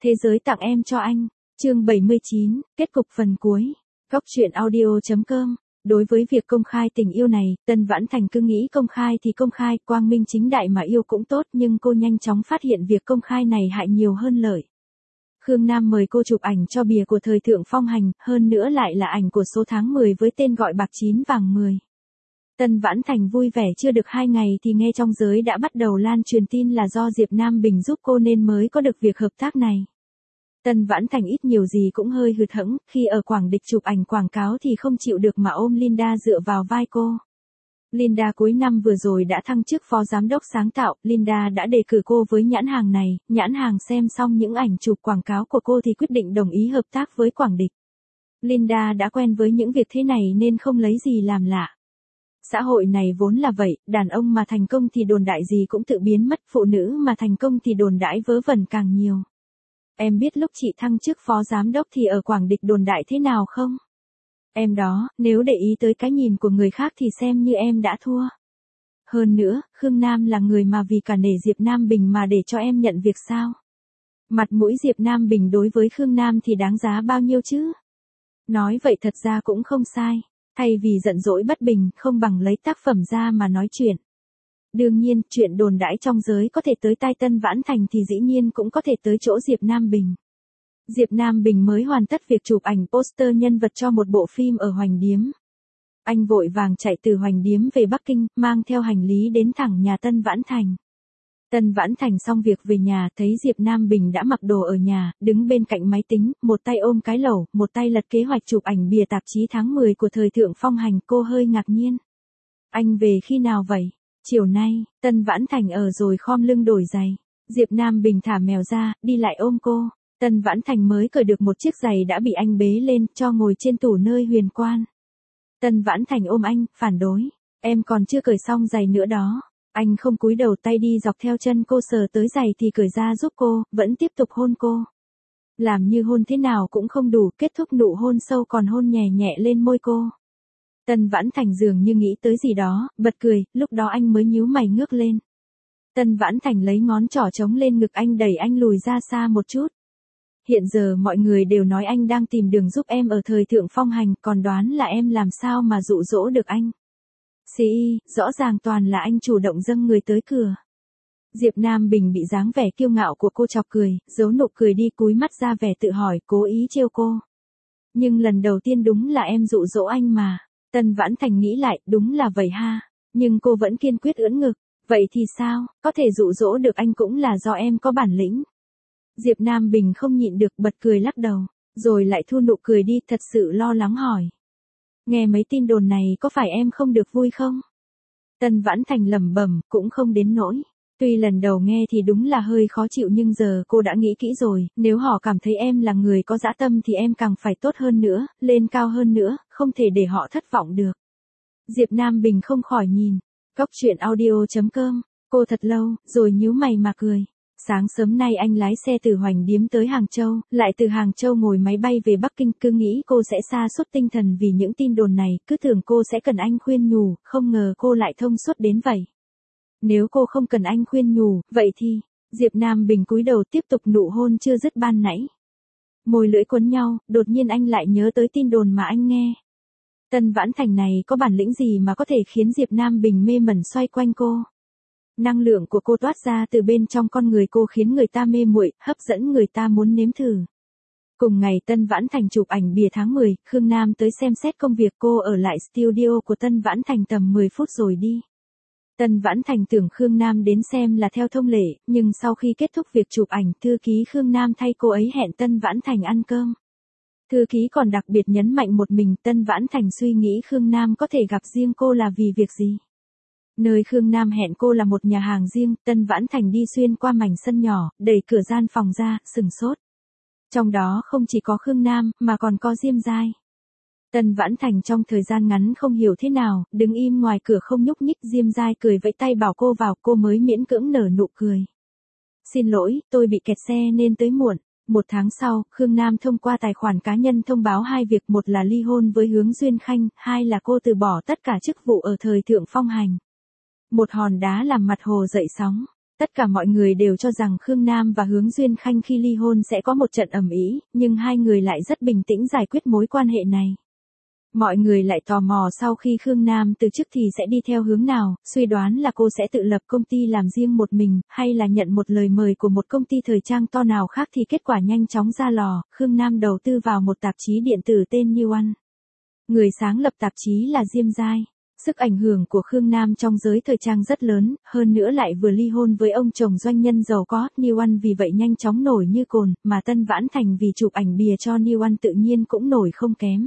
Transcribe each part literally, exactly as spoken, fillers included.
Thế giới tặng em cho anh. Chương bảy mươi chín, kết cục phần cuối. Góc truyện audio chấm com. Đối với việc công khai tình yêu này, Tân Vãn Thành cứ nghĩ công khai thì công khai, quang minh chính đại mà yêu cũng tốt, nhưng cô nhanh chóng phát hiện việc công khai này hại nhiều hơn lợi. Khương Nam mời cô chụp ảnh cho bìa của thời thượng phong hành, hơn nữa lại là ảnh của số tháng mười với tên gọi bạc chín vàng mười. Tân Vãn Thành vui vẻ chưa được hai ngày thì nghe trong giới đã bắt đầu lan truyền tin là do Diệp Nam Bình giúp cô nên mới có được việc hợp tác này. Tân Vãn Thành ít nhiều gì cũng hơi hụt hẫng, khi ở Quảng Địch chụp ảnh quảng cáo thì không chịu được mà ôm Linda dựa vào vai cô. Linda cuối năm vừa rồi đã thăng chức phó giám đốc sáng tạo, Linda đã đề cử cô với nhãn hàng này, nhãn hàng xem xong những ảnh chụp quảng cáo của cô thì quyết định đồng ý hợp tác với Quảng Địch. Linda đã quen với những việc thế này nên không lấy gì làm lạ. Xã hội này vốn là vậy, đàn ông mà thành công thì đồn đại gì cũng tự biến mất, phụ nữ mà thành công thì đồn đãi vớ vẩn càng nhiều. Em biết lúc chị thăng chức phó giám đốc thì ở Quảng Địch đồn đại thế nào không? Em đó, nếu để ý tới cái nhìn của người khác thì xem như em đã thua. Hơn nữa, Khương Nam là người mà vì cả nể Diệp Nam Bình mà để cho em nhận việc sao? Mặt mũi Diệp Nam Bình đối với Khương Nam thì đáng giá bao nhiêu chứ? Nói vậy thật ra cũng không sai. Thay vì giận dỗi bất bình, không bằng lấy tác phẩm ra mà nói chuyện. Đương nhiên, chuyện đồn đãi trong giới có thể tới tai Tân Vãn Thành thì dĩ nhiên cũng có thể tới chỗ Diệp Nam Bình. Diệp Nam Bình mới hoàn tất việc chụp ảnh poster nhân vật cho một bộ phim ở Hoành Điếm. Anh vội vàng chạy từ Hoành Điếm về Bắc Kinh, mang theo hành lý đến thẳng nhà Tân Vãn Thành. Tân Vãn Thành xong việc về nhà, thấy Diệp Nam Bình đã mặc đồ ở nhà, đứng bên cạnh máy tính, một tay ôm cái lẩu, một tay lật kế hoạch chụp ảnh bìa tạp chí tháng mười của thời thượng phong hành, cô hơi ngạc nhiên. Anh về khi nào vậy? Chiều nay. Tân Vãn Thành ở rồi khom lưng đổi giày. Diệp Nam Bình thả mèo ra, đi lại ôm cô. Tân Vãn Thành mới cởi được một chiếc giày đã bị anh bế lên, cho ngồi trên tủ nơi huyền quan. Tân Vãn Thành ôm anh, phản đối. Em còn chưa cởi xong giày nữa đó. Anh không cúi đầu, tay đi dọc theo chân cô sờ tới giày thì cởi ra giúp cô, vẫn tiếp tục hôn cô. Làm như hôn thế nào cũng không đủ, kết thúc nụ hôn sâu còn hôn nhẹ nhẹ lên môi cô. Tân Vãn Thành dường như nghĩ tới gì đó, bật cười, lúc đó anh mới nhíu mày ngước lên. Tân Vãn Thành lấy ngón trỏ chống lên ngực anh, đẩy anh lùi ra xa một chút. Hiện giờ mọi người đều nói anh đang tìm đường giúp em ở thời thượng phong hành, còn đoán là em làm sao mà dụ dỗ được anh. Xì, rõ ràng toàn là anh chủ động dâng người tới cửa. Diệp Nam Bình bị dáng vẻ kiêu ngạo của cô chọc cười, giấu nụ cười đi, cúi mắt ra vẻ tự hỏi, cố ý trêu cô. Nhưng lần đầu tiên đúng là em dụ dỗ anh mà. Tân Vãn Thành nghĩ lại, đúng là vậy ha. Nhưng cô vẫn kiên quyết ưỡn ngực. Vậy thì sao, có thể dụ dỗ được anh cũng là do em có bản lĩnh. Diệp Nam Bình không nhịn được bật cười lắc đầu, rồi lại thu nụ cười đi, thật sự lo lắng hỏi. Nghe mấy tin đồn này có phải em không được vui không? Tân Vãn Thành lẩm bẩm, cũng không đến nỗi. Tuy lần đầu nghe thì đúng là hơi khó chịu nhưng giờ cô đã nghĩ kỹ rồi, nếu họ cảm thấy em là người có dã tâm thì em càng phải tốt hơn nữa, lên cao hơn nữa, không thể để họ thất vọng được. Diệp Nam Bình không khỏi nhìn. Góc truyện audio chấm com, cô thật lâu, rồi nhíu mày mà cười. Sáng sớm nay anh lái xe từ Hoành Điếm tới Hàng Châu, lại từ Hàng Châu ngồi máy bay về Bắc Kinh, cứ nghĩ cô sẽ sa sút tinh thần vì những tin đồn này, cứ tưởng cô sẽ cần anh khuyên nhủ, không ngờ cô lại thông suốt đến vậy. Nếu cô không cần anh khuyên nhủ, vậy thì, Diệp Nam Bình cúi đầu tiếp tục nụ hôn chưa dứt ban nãy. Môi lưỡi quấn nhau, đột nhiên anh lại nhớ tới tin đồn mà anh nghe. Tân Vãn Thành này có bản lĩnh gì mà có thể khiến Diệp Nam Bình mê mẩn xoay quanh cô. Năng lượng của cô toát ra từ bên trong con người cô khiến người ta mê muội, hấp dẫn người ta muốn nếm thử. Cùng ngày Tân Vãn Thành chụp ảnh bìa tháng mười, Khương Nam tới xem xét công việc, cô ở lại studio của Tân Vãn Thành tầm mười phút rồi đi. Tân Vãn Thành tưởng Khương Nam đến xem là theo thông lệ, nhưng sau khi kết thúc việc chụp ảnh, thư ký Khương Nam thay cô ấy hẹn Tân Vãn Thành ăn cơm. Thư ký còn đặc biệt nhấn mạnh một mình, Tân Vãn Thành suy nghĩ Khương Nam có thể gặp riêng cô là vì việc gì. Nơi Khương Nam hẹn cô là một nhà hàng riêng, Tân Vãn Thành đi xuyên qua mảnh sân nhỏ, đẩy cửa gian phòng ra, sừng sốt. Trong đó không chỉ có Khương Nam, mà còn có Diêm Giai. Tân Vãn Thành trong thời gian ngắn không hiểu thế nào, đứng im ngoài cửa không nhúc nhích, Diêm Giai cười vẫy tay bảo cô vào, cô mới miễn cưỡng nở nụ cười. Xin lỗi, tôi bị kẹt xe nên tới muộn. Một tháng sau, Khương Nam thông qua tài khoản cá nhân thông báo hai việc, một là ly hôn với Hướng Duyên Khanh, hai là cô từ bỏ tất cả chức vụ ở thời thượng phong hành. Một hòn đá làm mặt hồ dậy sóng. Tất cả mọi người đều cho rằng Khương Nam và Hướng Duyên Khanh khi ly hôn sẽ có một trận ầm ĩ, nhưng hai người lại rất bình tĩnh giải quyết mối quan hệ này. Mọi người lại tò mò sau khi Khương Nam từ chức thì sẽ đi theo hướng nào, suy đoán là cô sẽ tự lập công ty làm riêng một mình, hay là nhận một lời mời của một công ty thời trang to nào khác thì kết quả nhanh chóng ra lò, Khương Nam đầu tư vào một tạp chí điện tử tên New One. Người sáng lập tạp chí là Diêm Giai. Sức ảnh hưởng của Khương Nam trong giới thời trang rất lớn, hơn nữa lại vừa ly hôn với ông chồng doanh nhân giàu có, New One vì vậy nhanh chóng nổi như cồn, mà Tân Vãn Thành vì chụp ảnh bìa cho New One tự nhiên cũng nổi không kém.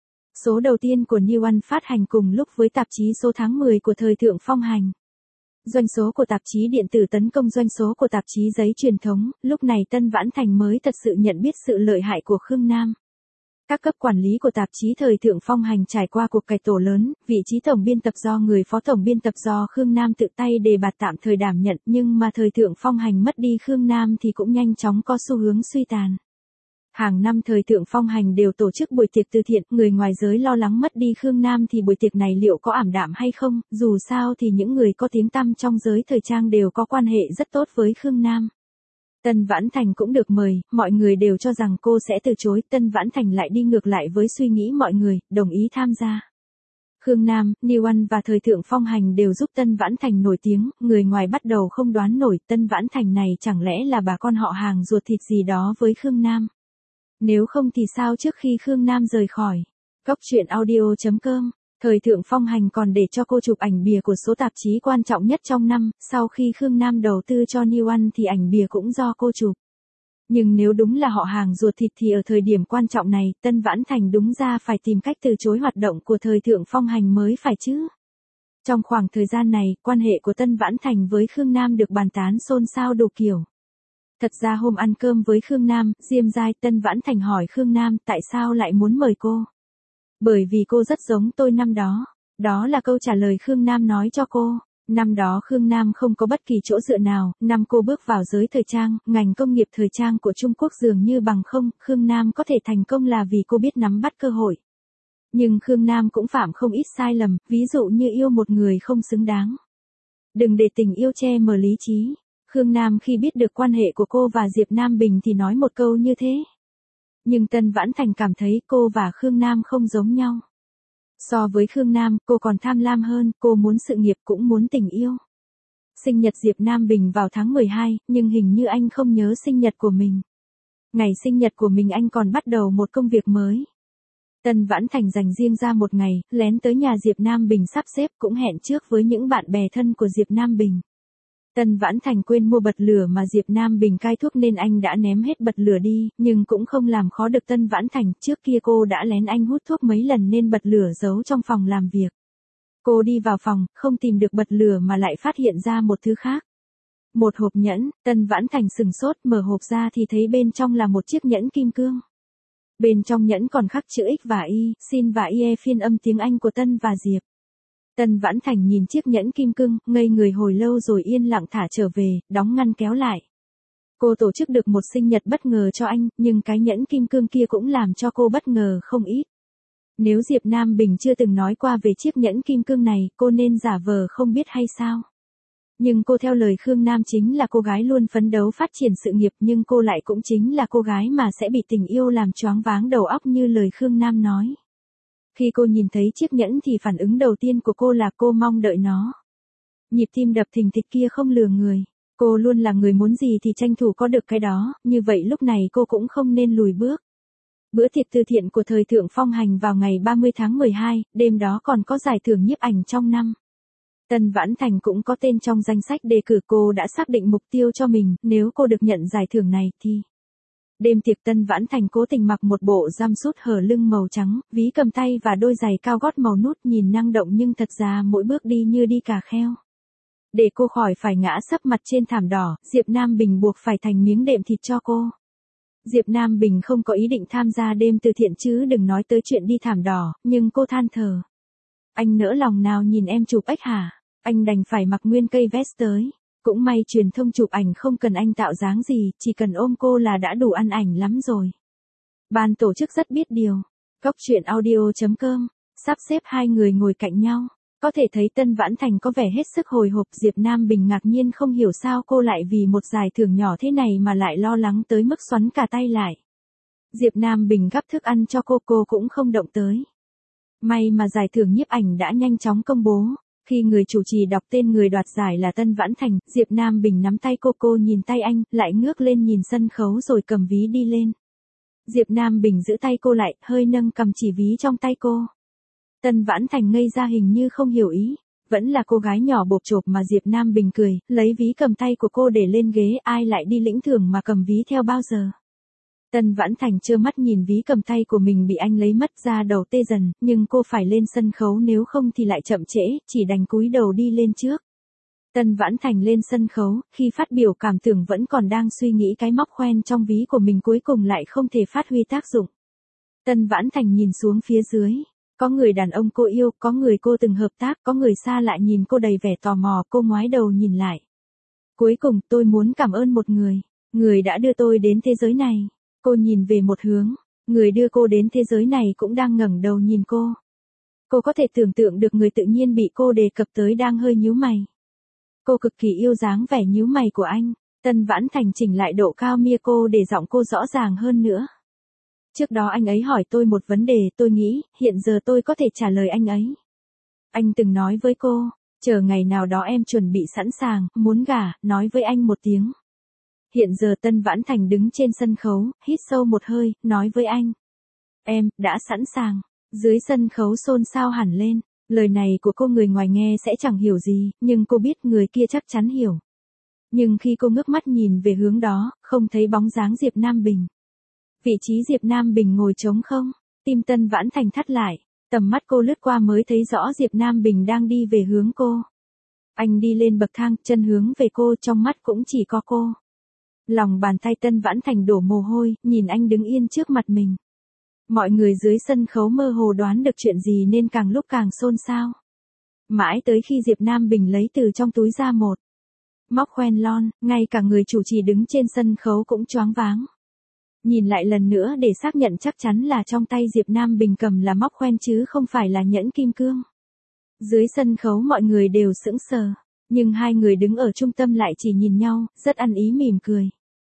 Số đầu tiên của New One phát hành cùng lúc với tạp chí số tháng mười của thời thượng phong hành. Doanh số của tạp chí điện tử tấn công doanh số của tạp chí giấy truyền thống, lúc này Tân Vãn Thành mới thật sự nhận biết sự lợi hại của Khương Nam. Các cấp quản lý của tạp chí thời thượng phong hành trải qua cuộc cải tổ lớn, vị trí tổng biên tập do người phó tổng biên tập do Khương Nam tự tay đề bạt tạm thời đảm nhận, nhưng mà thời thượng phong hành mất đi Khương Nam thì cũng nhanh chóng có xu hướng suy tàn. Hàng năm thời thượng phong hành đều tổ chức buổi tiệc từ thiện, người ngoài giới lo lắng mất đi Khương Nam thì buổi tiệc này liệu có ảm đạm hay không, dù sao thì những người có tiếng tăm trong giới thời trang đều có quan hệ rất tốt với Khương Nam. Tân Vãn Thành cũng được mời, mọi người đều cho rằng cô sẽ từ chối, Tân Vãn Thành lại đi ngược lại với suy nghĩ mọi người, đồng ý tham gia. Khương Nam, New One và thời thượng phong hành đều giúp Tân Vãn Thành nổi tiếng, người ngoài bắt đầu không đoán nổi Tân Vãn Thành này chẳng lẽ là bà con họ hàng ruột thịt gì đó với Khương Nam. Nếu không thì sao trước khi Khương Nam rời khỏi Cóc Truyện Audio chấm com, thời thượng phong hành còn để cho cô chụp ảnh bìa của số tạp chí quan trọng nhất trong năm, sau khi Khương Nam đầu tư cho New One thì ảnh bìa cũng do cô chụp. Nhưng nếu đúng là họ hàng ruột thịt thì ở thời điểm quan trọng này, Tân Vãn Thành đúng ra phải tìm cách từ chối hoạt động của thời thượng phong hành mới phải chứ. Trong khoảng thời gian này, quan hệ của Tân Vãn Thành với Khương Nam được bàn tán xôn xao đủ kiểu. Thật ra hôm ăn cơm với Khương Nam, Diêm Giai, Tân Vãn Thành hỏi Khương Nam tại sao lại muốn mời cô. Bởi vì cô rất giống tôi năm đó. Đó là câu trả lời Khương Nam nói cho cô. Năm đó Khương Nam không có bất kỳ chỗ dựa nào, năm cô bước vào giới thời trang, ngành công nghiệp thời trang của Trung Quốc dường như bằng không, Khương Nam có thể thành công là vì cô biết nắm bắt cơ hội. Nhưng Khương Nam cũng phạm không ít sai lầm, ví dụ như yêu một người không xứng đáng. Đừng để tình yêu che mờ lý trí. Khương Nam khi biết được quan hệ của cô và Diệp Nam Bình thì nói một câu như thế. Nhưng Tân Vãn Thành cảm thấy cô và Khương Nam không giống nhau. So với Khương Nam, cô còn tham lam hơn, cô muốn sự nghiệp cũng muốn tình yêu. Sinh nhật Diệp Nam Bình vào tháng mười hai, nhưng hình như anh không nhớ sinh nhật của mình. Ngày sinh nhật của mình anh còn bắt đầu một công việc mới. Tân Vãn Thành dành riêng ra một ngày, lén tới nhà Diệp Nam Bình sắp xếp cũng hẹn trước với những bạn bè thân của Diệp Nam Bình. Tân Vãn Thành quên mua bật lửa mà Diệp Nam Bình cai thuốc nên anh đã ném hết bật lửa đi, nhưng cũng không làm khó được Tân Vãn Thành, trước kia cô đã lén anh hút thuốc mấy lần nên bật lửa giấu trong phòng làm việc. Cô đi vào phòng, không tìm được bật lửa mà lại phát hiện ra một thứ khác. Một hộp nhẫn, Tân Vãn Thành sừng sốt mở hộp ra thì thấy bên trong là một chiếc nhẫn kim cương. Bên trong nhẫn còn khắc chữ X và Y, sin và ie phiên âm tiếng Anh của Tân và Diệp. Tân Vãn Thành nhìn chiếc nhẫn kim cương, ngây người hồi lâu rồi yên lặng thả trở về, đóng ngăn kéo lại. Cô tổ chức được một sinh nhật bất ngờ cho anh, nhưng cái nhẫn kim cương kia cũng làm cho cô bất ngờ không ít. Nếu Diệp Nam Bình chưa từng nói qua về chiếc nhẫn kim cương này, cô nên giả vờ không biết hay sao? Nhưng cô theo lời Khương Nam chính là cô gái luôn phấn đấu phát triển sự nghiệp, nhưng cô lại cũng chính là cô gái mà sẽ bị tình yêu làm choáng váng đầu óc như lời Khương Nam nói. Khi cô nhìn thấy chiếc nhẫn thì phản ứng đầu tiên của cô là cô mong đợi nó. Nhịp tim đập thình thịch kia không lừa người. Cô luôn là người muốn gì thì tranh thủ có được cái đó, như vậy lúc này cô cũng không nên lùi bước. Bữa tiệc từ thiện của thời thượng phong hành vào ngày ba mươi tháng mười hai, đêm đó còn có giải thưởng nhiếp ảnh trong năm. Tân Vãn Thành cũng có tên trong danh sách đề cử, cô đã xác định mục tiêu cho mình, nếu cô được nhận giải thưởng này thì... Đêm tiệc Tân Vãn Thành cố tình mặc một bộ jumpsuit hở lưng màu trắng, ví cầm tay và đôi giày cao gót màu nút nhìn năng động nhưng thật ra mỗi bước đi như đi cà kheo. Để cô khỏi phải ngã sấp mặt trên thảm đỏ, Diệp Nam Bình buộc phải thành miếng đệm thịt cho cô. Diệp Nam Bình không có ý định tham gia đêm từ thiện chứ đừng nói tới chuyện đi thảm đỏ, nhưng cô than thở. Anh nỡ lòng nào nhìn em chụp ếch hả? Anh đành phải mặc nguyên cây vest tới. Cũng may truyền thông chụp ảnh không cần anh tạo dáng gì, chỉ cần ôm cô là đã đủ ăn ảnh lắm rồi. Ban tổ chức rất biết điều. Cóc Truyện Audio chấm com, sắp xếp hai người ngồi cạnh nhau. Có thể thấy Tân Vãn Thành có vẻ hết sức hồi hộp, Diệp Nam Bình ngạc nhiên không hiểu sao cô lại vì một giải thưởng nhỏ thế này mà lại lo lắng tới mức xoắn cả tay lại. Diệp Nam Bình gắp thức ăn cho cô, cô cũng không động tới. May mà giải thưởng nhiếp ảnh đã nhanh chóng công bố. Khi người chủ trì đọc tên người đoạt giải là Tân Vãn Thành, Diệp Nam Bình nắm tay cô, cô nhìn tay anh, lại ngước lên nhìn sân khấu rồi cầm ví đi lên. Diệp Nam Bình giữ tay cô lại, hơi nâng cầm chỉ ví trong tay cô. Tân Vãn Thành ngây ra hình như không hiểu ý, vẫn là cô gái nhỏ bộp chộp mà Diệp Nam Bình cười, lấy ví cầm tay của cô để lên ghế, ai lại đi lĩnh thưởng mà cầm ví theo bao giờ. Tân Vãn Thành trơ mắt nhìn ví cầm tay của mình bị anh lấy mất, ra đầu tê dần, nhưng cô phải lên sân khấu nếu không thì lại chậm trễ, chỉ đành cúi đầu đi lên trước. Tân Vãn Thành lên sân khấu, khi phát biểu cảm tưởng vẫn còn đang suy nghĩ cái móc khoen trong ví của mình cuối cùng lại không thể phát huy tác dụng. Tân Vãn Thành nhìn xuống phía dưới, có người đàn ông cô yêu, có người cô từng hợp tác, có người xa lạ nhìn cô đầy vẻ tò mò, cô ngoái đầu nhìn lại. Cuối cùng tôi muốn cảm ơn một người, người đã đưa tôi đến thế giới này. Cô nhìn về một hướng, người đưa cô đến thế giới này cũng đang ngẩng đầu nhìn cô. Cô có thể tưởng tượng được người tự nhiên bị cô đề cập tới đang hơi nhíu mày. Cô cực kỳ yêu dáng vẻ nhíu mày của anh. Tân Vãn Thành chỉnh lại độ cao mia cô để giọng cô rõ ràng hơn nữa. Trước đó anh ấy hỏi tôi một vấn đề, tôi nghĩ, hiện giờ tôi có thể trả lời anh ấy. Anh từng nói với cô, chờ ngày nào đó em chuẩn bị sẵn sàng, muốn gả, nói với anh một tiếng. Hiện giờ Tân Vãn Thành đứng trên sân khấu, hít sâu một hơi, nói với anh. Em, đã sẵn sàng. Dưới sân khấu xôn xao hẳn lên. Lời này của cô người ngoài nghe sẽ chẳng hiểu gì, nhưng cô biết người kia chắc chắn hiểu. Nhưng khi cô ngước mắt nhìn về hướng đó, không thấy bóng dáng Diệp Nam Bình. Vị trí Diệp Nam Bình ngồi trống không, tim Tân Vãn Thành thắt lại, tầm mắt cô lướt qua mới thấy rõ Diệp Nam Bình đang đi về hướng cô. Anh đi lên bậc thang, chân hướng về cô, trong mắt cũng chỉ có cô. Lòng bàn tay Tân Vãn Thành đổ mồ hôi, nhìn anh đứng yên trước mặt mình. Mọi người dưới sân khấu mơ hồ đoán được chuyện gì nên càng lúc càng xôn xao. Mãi tới khi Diệp Nam Bình lấy từ trong túi ra một móc khoen lon, ngay cả người chủ trì đứng trên sân khấu cũng choáng váng. Nhìn lại lần nữa để xác nhận chắc chắn là trong tay Diệp Nam Bình cầm là móc khoen chứ không phải là nhẫn kim cương. Dưới sân khấu mọi người đều sững sờ, nhưng hai người đứng ở trung tâm lại chỉ nhìn nhau, rất ăn ý mỉm cười.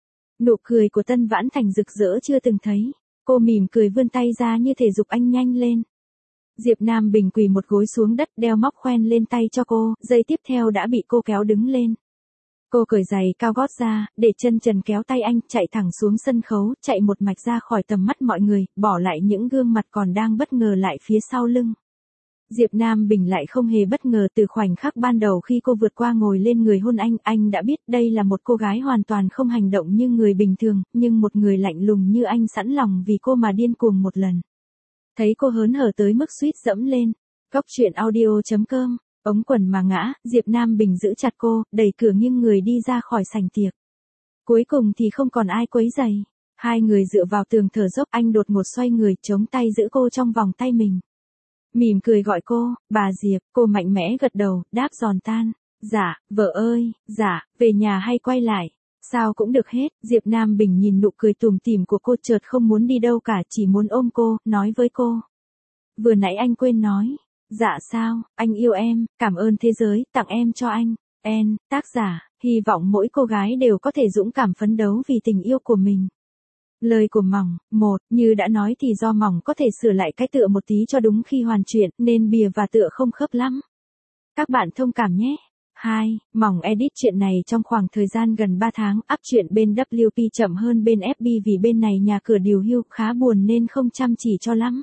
Nụ cười của Tân Vãn Thành rực rỡ chưa từng thấy, cô mỉm cười vươn tay ra như thể giục anh nhanh lên. Diệp Nam Bình quỳ một gối xuống đất đeo móc khoen lên tay cho cô, giây tiếp theo đã bị cô kéo đứng lên. Cô cởi giày cao gót ra, để chân trần kéo tay anh, chạy thẳng xuống sân khấu, chạy một mạch ra khỏi tầm mắt mọi người, bỏ lại những gương mặt còn đang bất ngờ lại phía sau lưng. Diệp Nam Bình lại không hề bất ngờ từ khoảnh khắc ban đầu khi cô vượt qua ngồi lên người hôn anh, anh đã biết đây là một cô gái hoàn toàn không hành động như người bình thường, nhưng một người lạnh lùng như anh sẵn lòng vì cô mà điên cuồng một lần. Thấy cô hớn hở tới mức suýt dẫm lên. Góc truyện audio chấm com, ống quần mà ngã, Diệp Nam Bình giữ chặt cô, đẩy cửa nghiêng người đi ra khỏi sảnh tiệc. Cuối cùng thì không còn ai quấy rầy. Hai người dựa vào tường thở dốc, anh đột ngột xoay người, chống tay giữ cô trong vòng tay mình. Mỉm cười gọi cô, bà Diệp, cô mạnh mẽ gật đầu, đáp giòn tan. Dạ, vợ ơi, dạ, về nhà hay quay lại? Sao cũng được hết, Diệp Nam Bình nhìn nụ cười tủm tỉm của cô chợt không muốn đi đâu cả, chỉ muốn ôm cô, nói với cô. Vừa nãy anh quên nói. Dạ sao, anh yêu em, cảm ơn thế giới, tặng em cho anh. En, tác giả, hy vọng mỗi cô gái đều có thể dũng cảm phấn đấu vì tình yêu của mình. Lời của Mỏng, một, như đã nói thì do Mỏng có thể sửa lại cái tựa một tí cho đúng khi hoàn truyện, nên bìa và tựa không khớp lắm. Các bạn thông cảm nhé. hai. Mỏng edit chuyện này trong khoảng thời gian gần ba tháng, up chuyện bên vê kép pê chậm hơn bên ép bê vì bên này nhà cửa điều hưu, khá buồn nên không chăm chỉ cho lắm.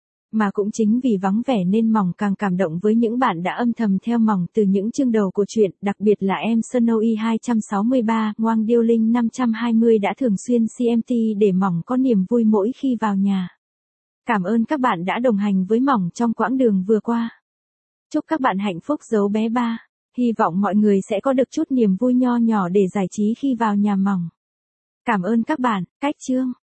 Mà cũng chính vì vắng vẻ nên Mỏng càng cảm động với những bạn đã âm thầm theo Mỏng từ những chương đầu của truyện, đặc biệt là em Snowy hai trăm sáu mươi ba, Ngoang Điêu Linh năm trăm hai mươi đã thường xuyên xê em tê để Mỏng có niềm vui mỗi khi vào nhà. Cảm ơn các bạn đã đồng hành với Mỏng trong quãng đường vừa qua. Chúc các bạn hạnh phúc dấu bé ba. Hy vọng mọi người sẽ có được chút niềm vui nho nhỏ để giải trí khi vào nhà Mỏng. Cảm ơn các bạn, cách chương.